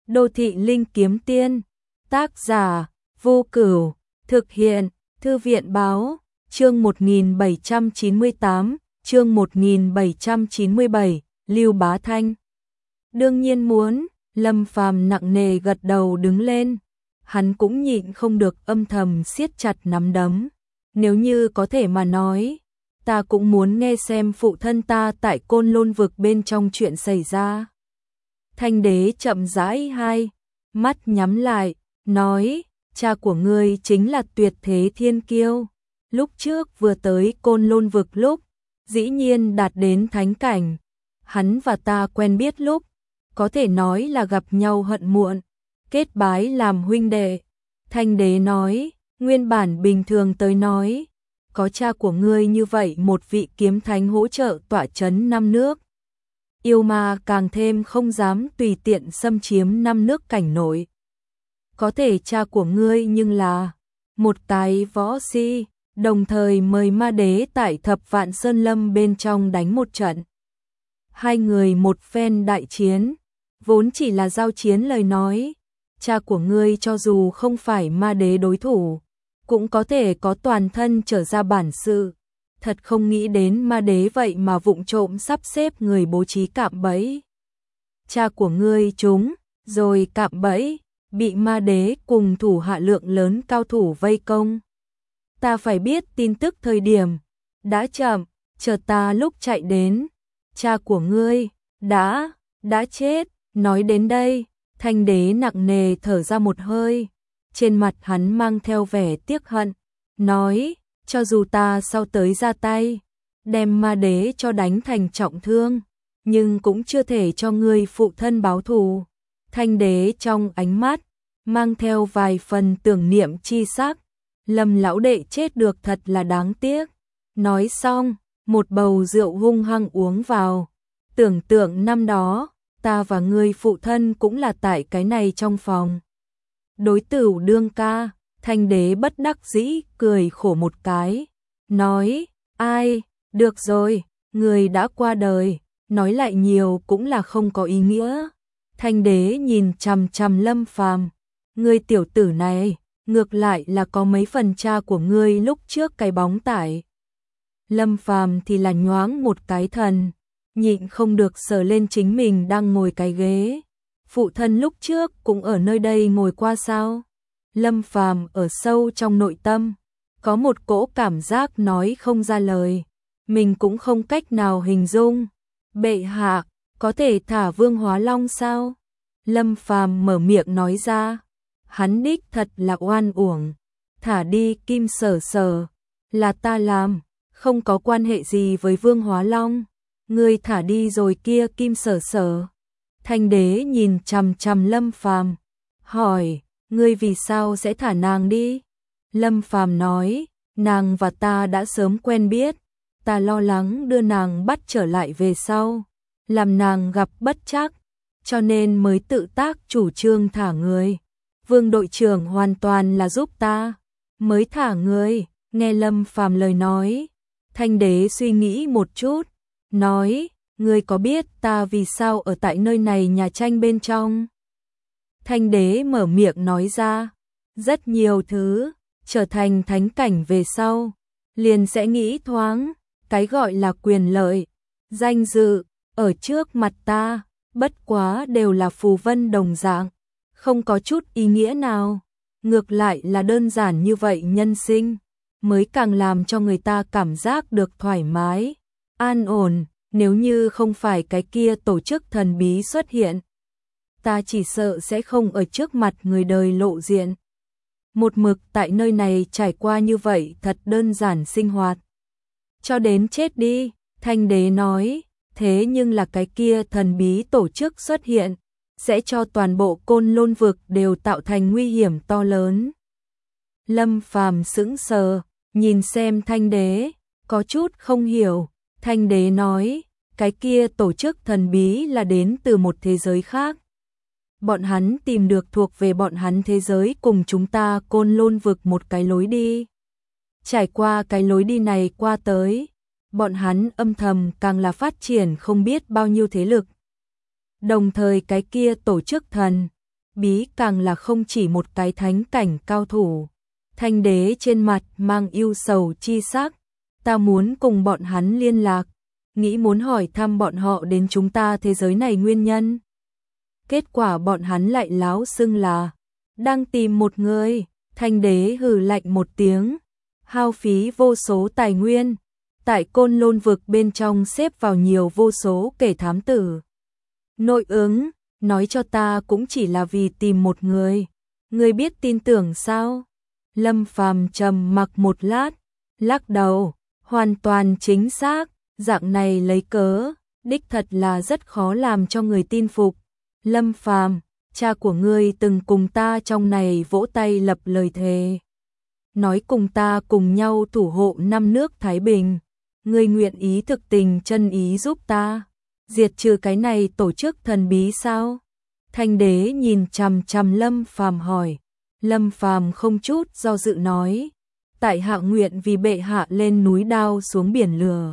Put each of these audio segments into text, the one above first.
Đô thị linh kiếm tiên, tác giả Vô Cửu, thực hiện Thư viện báo, chương 1798, chương 1797, Lưu Bá Thanh. Đương nhiên muốn, Lâm Phàm nặng nề gật đầu đứng lên, hắn cũng nhịn không được âm thầm siết chặt nắm đấm. Nếu như có thể mà nói, ta cũng muốn nghe xem phụ thân ta tại Côn Lôn vực bên trong chuyện xảy ra. Thanh đế chậm rãi hai mắt nhắm lại, nói, cha của ngươi chính là tuyệt thế thiên kiêu. Lúc trước vừa tới Côn Lôn vực lúc, dĩ nhiên đạt đến thánh cảnh. Hắn và ta quen biết lúc, có thể nói là gặp nhau hận muộn, kết bái làm huynh đệ. Thanh đế nói, nguyên bản bình thường tới nói, có cha của ngươi như vậy một vị kiếm thánh hỗ trợ tọa chấn năm nước. Yêu ma càng thêm không dám tùy tiện xâm chiếm năm nước cảnh nội. Có thể cha của ngươi nhưng là một cái võ si, đồng thời mời ma đế tại Thập Vạn Sơn Lâm bên trong đánh một trận. Hai người một phen đại chiến, vốn chỉ là giao chiến lời nói, cha của ngươi cho dù không phải ma đế đối thủ, cũng có thể có toàn thân trở ra bản sự. Thật không nghĩ đến ma đế vậy mà vụng trộm sắp xếp người bố trí cạm bẫy. Cha của ngươi trúng, rồi cạm bẫy, bị ma đế cùng thủ hạ lượng lớn cao thủ vây công. Ta phải biết tin tức thời điểm, đã chậm, chờ ta lúc chạy đến, cha của ngươi, đã chết. Nói đến đây, Thanh đế nặng nề thở ra một hơi, trên mặt hắn mang theo vẻ tiếc hận, nói, cho dù ta sau tới ra tay, đem ma đế cho đánh thành trọng thương, nhưng cũng chưa thể cho ngươi phụ thân báo thù. Thanh đế trong ánh mắt, mang theo vài phần tưởng niệm chi sắc, Lâm lão đệ chết được thật là đáng tiếc. Nói xong, một bầu rượu hung hăng uống vào, tưởng tượng năm đó, ta và ngươi phụ thân cũng là tại cái này trong phòng. Đối tửu đương ca, Thanh đế bất đắc dĩ cười khổ một cái, nói, ai, được rồi, người đã qua đời, nói lại nhiều cũng là không có ý nghĩa. Thanh đế nhìn chằm chằm Lâm Phàm, ngươi tiểu tử này, ngược lại là có mấy phần cha của ngươi lúc trước cái bóng tải. Lâm Phàm thì là nhoáng một cái thần, nhịn không được sờ lên chính mình đang ngồi cái ghế. Phụ thân lúc trước cũng ở nơi đây ngồi qua sao? Lâm Phàm ở sâu trong nội tâm, có một cỗ cảm giác nói không ra lời, mình cũng không cách nào hình dung. Bệ hạ, có thể thả Vương Hóa Long sao? Lâm Phàm mở miệng nói ra, hắn đích thật là oan uổng, thả đi Kim Sở Sở, là ta làm, không có quan hệ gì với Vương Hóa Long, ngươi thả đi rồi kia Kim Sở Sở. Thanh đế nhìn chằm chằm Lâm Phàm, hỏi, ngươi vì sao sẽ thả nàng đi? Lâm Phàm nói, nàng và ta đã sớm quen biết, ta lo lắng đưa nàng bắt trở lại về sau, làm nàng gặp bất trắc, cho nên mới tự tác chủ trương thả người. Vương đội trưởng hoàn toàn là giúp ta, mới thả người. Nghe Lâm Phàm lời nói, Thanh đế suy nghĩ một chút, nói, ngươi có biết ta vì sao ở tại nơi này nhà tranh bên trong? Thanh đế mở miệng nói ra, rất nhiều thứ, trở thành thánh cảnh về sau, liền sẽ nghĩ thoáng, cái gọi là quyền lợi, danh dự, ở trước mặt ta, bất quá đều là phù vân đồng dạng, không có chút ý nghĩa nào. Ngược lại là đơn giản như vậy nhân sinh, mới càng làm cho người ta cảm giác được thoải mái, an ổn. Nếu như không phải cái kia tổ chức thần bí xuất hiện, ta chỉ sợ sẽ không ở trước mặt người đời lộ diện. Một mực tại nơi này trải qua như vậy thật đơn giản sinh hoạt. Cho đến chết đi, Thanh đế nói, thế nhưng là cái kia thần bí tổ chức xuất hiện, sẽ cho toàn bộ Côn Lôn vực đều tạo thành nguy hiểm to lớn. Lâm Phàm sững sờ, nhìn xem Thanh đế, có chút không hiểu. Thanh đế nói, cái kia tổ chức thần bí là đến từ một thế giới khác. Bọn hắn tìm được thuộc về bọn hắn thế giới cùng chúng ta Côn Lôn vực một cái lối đi. Trải qua cái lối đi này qua tới, bọn hắn âm thầm càng là phát triển không biết bao nhiêu thế lực. Đồng thời cái kia tổ chức thần bí càng là không chỉ một cái thánh cảnh cao thủ. Thanh đế trên mặt mang ưu sầu chi sắc, ta muốn cùng bọn hắn liên lạc, nghĩ muốn hỏi thăm bọn họ đến chúng ta thế giới này nguyên nhân. Kết quả bọn hắn lại láo xưng là đang tìm một người. Thanh đế hừ lạnh một tiếng, hao phí vô số tài nguyên, tại Côn Lôn vực bên trong xếp vào nhiều vô số kẻ thám tử. Nội ứng, nói cho ta cũng chỉ là vì tìm một người. Ngươi biết tin tưởng sao? Lâm Phàm trầm mặc một lát, lắc đầu, hoàn toàn chính xác, dạng này lấy cớ, đích thật là rất khó làm cho người tin phục. Lâm Phàm, cha của ngươi từng cùng ta trong này vỗ tay lập lời thề, nói cùng ta cùng nhau thủ hộ năm nước Thái Bình. Ngươi nguyện ý thực tình chân ý giúp ta diệt trừ cái này tổ chức thần bí sao? Thanh đế nhìn chằm chằm Lâm Phàm hỏi. Lâm Phàm không chút do dự nói, tại hạ nguyện vì bệ hạ lên núi đao xuống biển lửa.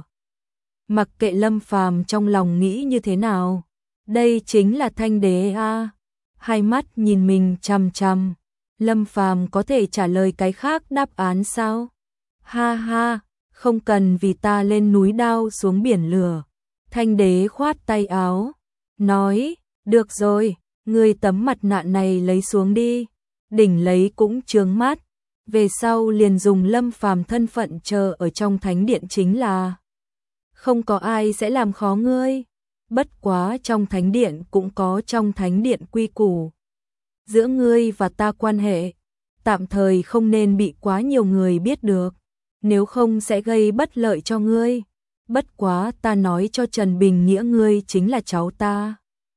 Mặc kệ Lâm Phàm trong lòng nghĩ như thế nào, đây chính là Thanh đế a. Hai mắt nhìn mình chằm chằm, Lâm Phàm có thể trả lời cái khác đáp án sao? Ha ha, không cần vì ta lên núi đao xuống biển lửa. Thanh đế khoát tay áo, nói, được rồi, ngươi tấm mặt nạ này lấy xuống đi. Đỉnh lấy cũng chướng mắt, về sau liền dùng Lâm Phàm thân phận chờ ở trong thánh điện chính là. Không có ai sẽ làm khó ngươi, bất quá trong thánh điện cũng có trong thánh điện quy củ. Giữa ngươi và ta quan hệ, tạm thời không nên bị quá nhiều người biết được, nếu không sẽ gây bất lợi cho ngươi. Bất quá ta nói cho Trần Bình Nghĩa ngươi chính là cháu ta.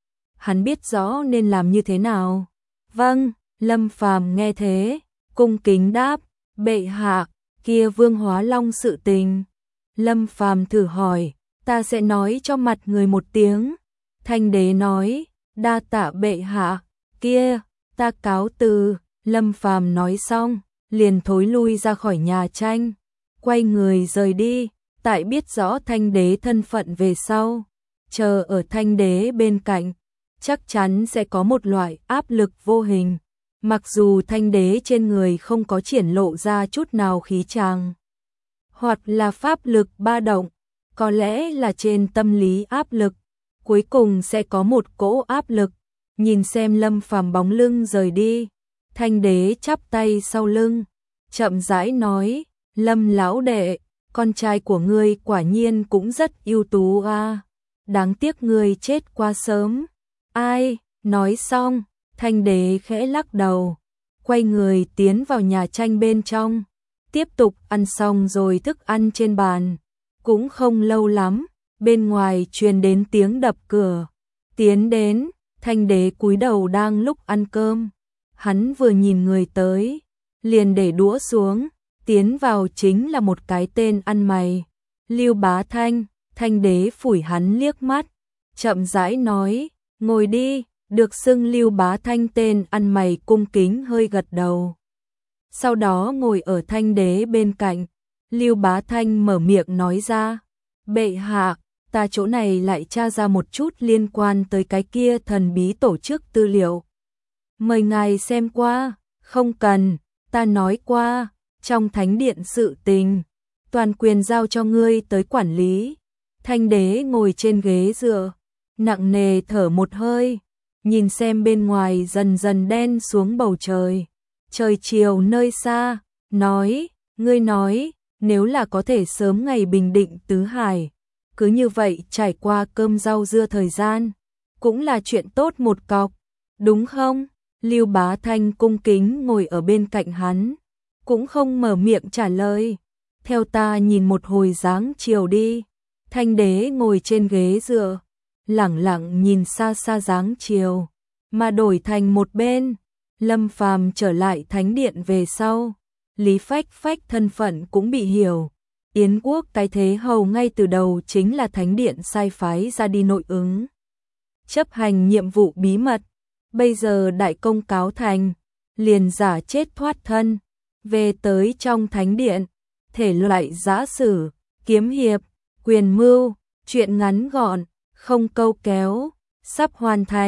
Hắn biết rõ nên làm như thế nào. Vâng. Lâm Phàm nghe thế, cung kính đáp, bệ hạ, kia Vương Hóa Long sự tình. Lâm Phàm thử hỏi, ta sẽ nói cho mặt người một tiếng. Thanh đế nói, đa tạ bệ hạ, kia, ta cáo từ. Lâm Phàm nói xong, liền thối lui ra khỏi nhà tranh, quay người rời đi, tại biết rõ Thanh đế thân phận về sau. Chờ ở Thanh đế bên cạnh, chắc chắn sẽ có một loại áp lực vô hình. Mặc dù Thanh đế trên người không có triển lộ ra chút nào khí chàng, hoặc là pháp lực ba động, có lẽ là trên tâm lý áp lực, cuối cùng sẽ có một cỗ áp lực. Nhìn xem Lâm Phàm bóng lưng rời đi, Thanh đế chắp tay sau lưng, chậm rãi nói, Lâm lão đệ, con trai của ngươi quả nhiên cũng rất ưu tú a, đáng tiếc ngươi chết quá sớm. Ai? Nói xong, Thanh đế khẽ lắc đầu, quay người tiến vào nhà tranh bên trong, tiếp tục ăn xong rồi thức ăn trên bàn. Cũng không lâu lắm, bên ngoài truyền đến tiếng đập cửa. Tiến đến, Thanh đế cúi đầu đang lúc ăn cơm. Hắn vừa nhìn người tới, liền để đũa xuống, tiến vào chính là một cái tên ăn mày. Lưu Bá Thanh. Thanh đế phủi hắn liếc mắt, chậm rãi nói, ngồi đi. Được xưng Lưu Bá Thanh tên ăn mày cung kính hơi gật đầu. Sau đó ngồi ở Thanh đế bên cạnh, Lưu Bá Thanh mở miệng nói ra, bệ hạ, ta chỗ này lại tra ra một chút liên quan tới cái kia thần bí tổ chức tư liệu. Mời ngài xem qua. Không cần, ta nói qua, trong thánh điện sự tình, toàn quyền giao cho ngươi tới quản lý. Thanh đế ngồi trên ghế dựa, nặng nề thở một hơi, nhìn xem bên ngoài dần dần đen xuống bầu trời, trời chiều nơi xa, nói, ngươi nói, nếu là có thể sớm ngày bình định tứ hải, cứ như vậy trải qua cơm rau dưa thời gian, cũng là chuyện tốt một cọc, đúng không? Lưu Bá Thanh cung kính ngồi ở bên cạnh hắn, cũng không mở miệng trả lời. Theo ta nhìn một hồi dáng chiều đi. Thanh đế ngồi trên ghế dựa, lẳng lặng nhìn xa xa dáng chiều, mà đổi thành một bên. Lâm Phàm trở lại thánh điện về sau, Lý Phách Phách thân phận cũng bị hiểu. Yến Quốc cái thế hầu ngay từ đầu chính là thánh điện sai phái ra đi nội ứng, chấp hành nhiệm vụ bí mật. Bây giờ đại công cáo thành, liền giả chết thoát thân, về tới trong thánh điện, thể loại giã sử, kiếm hiệp, quyền mưu, chuyện ngắn gọn, không câu kéo, sắp hoàn thành.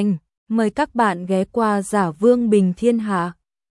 Mời các bạn ghé qua Giả Vương Bình Thiên Hạ.